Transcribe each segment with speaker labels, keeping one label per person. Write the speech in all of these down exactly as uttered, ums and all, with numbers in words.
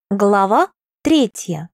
Speaker 1: Глава третья.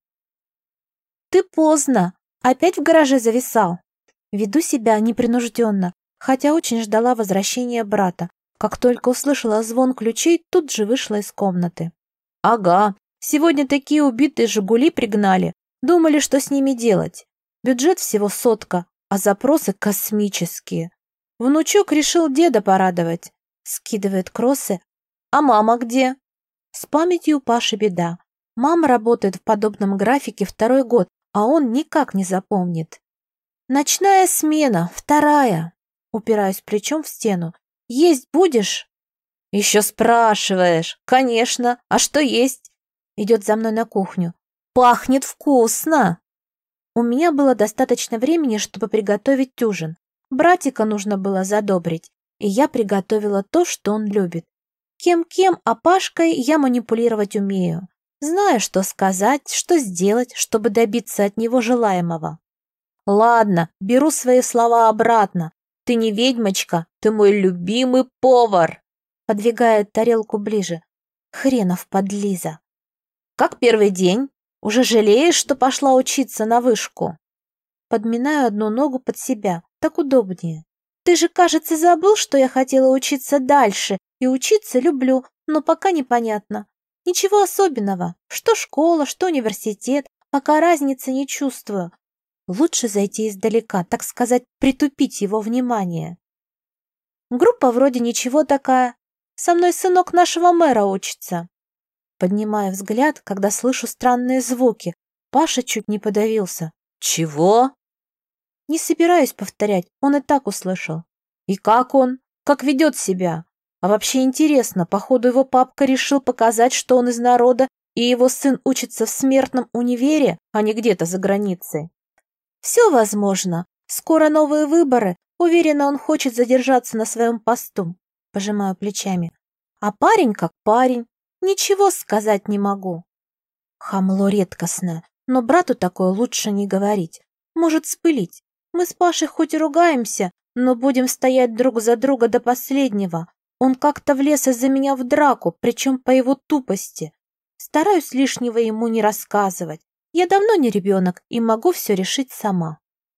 Speaker 1: Ты поздно. Опять в гараже зависал. Веду себя непринужденно, хотя очень ждала возвращения брата. Как только услышала звон ключей, тут же вышла из комнаты. Ага, сегодня такие убитые «Жигули» пригнали. Думали, что с ними делать. Бюджет всего сотка, а запросы космические. Внучок решил деда порадовать. Скидывает кроссы. А мама где? С памятью у Паши беда. Мама работает в подобном графике второй год, а он никак не запомнит. Ночная смена, вторая. Упираюсь плечом в стену. Есть будешь? Еще спрашиваешь. Конечно. А что есть? Идет за мной на кухню. Пахнет вкусно. У меня было достаточно времени, чтобы приготовить ужин. Братика нужно было задобрить, и я приготовила то, что он любит. Кем-кем, а Пашкой я манипулировать умею. Знаю, что сказать, что сделать, чтобы добиться от него желаемого. Ладно, беру свои слова обратно. Ты не ведьмочка, ты мой любимый повар. Подвигает тарелку ближе. Хренов подлиза. Как первый день? Уже жалеешь, что пошла учиться на вышку? Подминаю одну ногу под себя, так удобнее. Ты же, кажется, забыл, что я хотела учиться дальше, и учиться люблю, но пока непонятно. Ничего особенного. Что школа, что университет, пока разницы не чувствую. Лучше зайти издалека, так сказать, притупить его внимание. Группа вроде ничего такая. Со мной сынок нашего мэра учится. Поднимаю взгляд, когда слышу странные звуки. Паша чуть не подавился. Чего? Не собираюсь повторять, он и так услышал. И как он? Как ведет себя? А вообще интересно, походу его папка решил показать, что он из народа, и его сын учится в смертном универе, а не где-то за границей. Все возможно. Скоро новые выборы. Уверена, он хочет задержаться на своем посту. Пожимаю плечами. А парень как парень. Ничего сказать не могу. Хамло редкостное, но брату такое лучше не говорить. Может спылить. Мы с Пашей хоть и ругаемся, но будем стоять друг за друга до последнего. Он как-то влез из-за меня в драку, причем по его тупости. Стараюсь лишнего ему не рассказывать. Я давно не ребенок и могу все решить сама.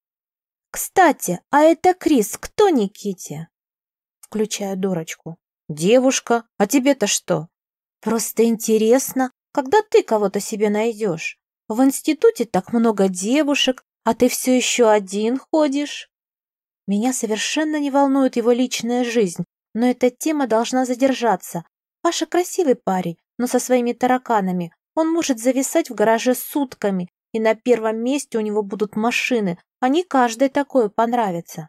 Speaker 1: Кстати, а это Крис, кто Никите? Включаю дурочку. Девушка, а тебе-то что? Просто интересно, когда ты кого-то себе найдешь. В институте так много девушек, а ты все еще один ходишь. Меня совершенно не волнует его личная жизнь, но эта тема должна задержаться. Паша красивый парень, но со своими тараканами. Он может зависать в гараже сутками, и на первом месте у него будут машины, а не каждой такое понравится.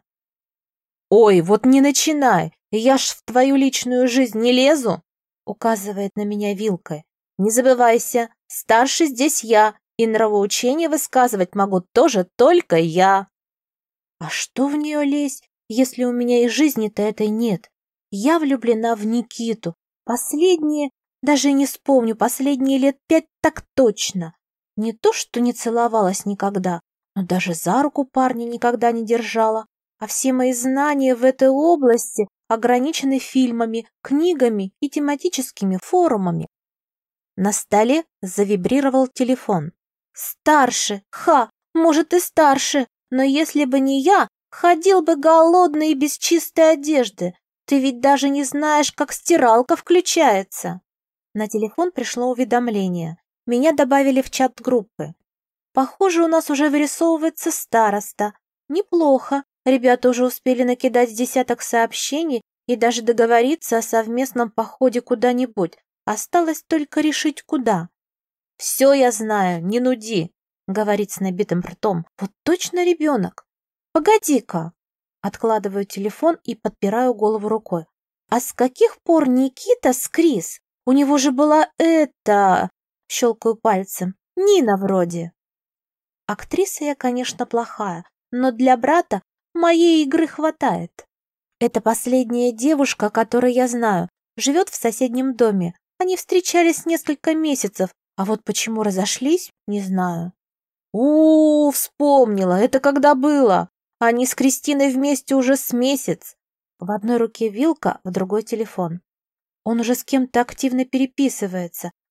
Speaker 1: «Ой, вот не начинай, я ж в твою личную жизнь не лезу», указывает на меня вилкой. «Не забывайся, старший здесь я, и нравоучение высказывать могу тоже только я». А что в нее лезть, если у меня и жизни-то этой нет? Я влюблена в Никиту. Последние, даже не вспомню, последние лет пять так точно. Не то, что не целовалась никогда, но даже за руку парня никогда не держала. А все мои знания в этой области ограничены фильмами, книгами и тематическими форумами. На столе завибрировал телефон. Старше, ха, может и старше, но если бы не я, ходил бы голодный и без чистой одежды. Ты ведь даже не знаешь, как стиралка включается. На телефон пришло уведомление. Меня добавили в чат группы. Похоже, у нас уже вырисовывается староста. Неплохо. Ребята уже успели накидать десяток сообщений и даже договориться о совместном походе куда-нибудь. Осталось только решить, куда. «Все я знаю, не нуди», — говорит с набитым ртом. «Вот точно ребенок. Погоди-ка». Откладываю телефон и подпираю голову рукой. «А с каких пор Никита с Крис? У него же была эта...» Щелкаю пальцем. «Нина вроде». Актриса я, конечно, плохая, но для брата моей игры хватает. Это последняя девушка, которую я знаю, живет в соседнем доме. Они встречались несколько месяцев, а вот почему разошлись, не знаю. У, -у, -у вспомнила, это когда было? Они с Кристиной вместе уже с месяц. В одной руке вилка, в другой телефон. Он уже с кем-то активно переписывается.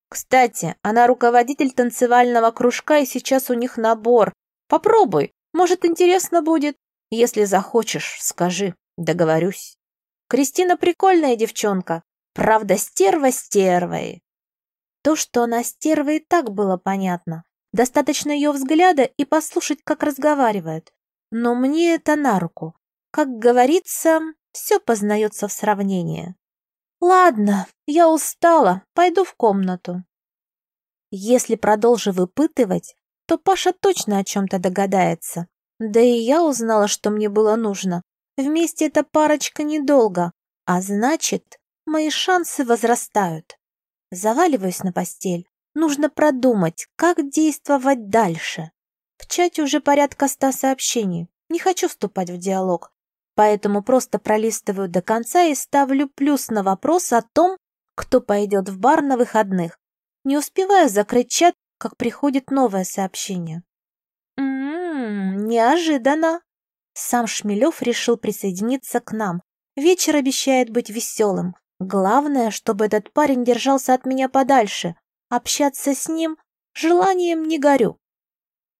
Speaker 1: Кстати, она руководитель танцевального кружка, и сейчас у них набор. Попробуй, может, интересно будет. Если захочешь, скажи, договорюсь. Кристина прикольная девчонка, правда, стерва стервой. То, что она стерва, и так было понятно. Достаточно ее взгляда и послушать, как разговаривает. Но мне это на руку. Как говорится, все познается в сравнении. Ладно, я устала, пойду в комнату. Если продолжу выпытывать, то Паша точно о чем-то догадается. Да и я узнала, что мне было нужно. Вместе эта парочка недолго, а значит, мои шансы возрастают. Заваливаюсь на постель. Нужно продумать, как действовать дальше. В чате уже порядка ста сообщений. Не хочу вступать в диалог, поэтому просто пролистываю до конца и ставлю плюс на вопрос о том, кто пойдет в бар на выходных. Не успеваю закрыть чат, как приходит новое сообщение. Ммм, неожиданно. Сам Шмелев решил присоединиться к нам. Вечер обещает быть веселым. Главное, чтобы этот парень держался от меня подальше. Общаться с ним желанием не горю.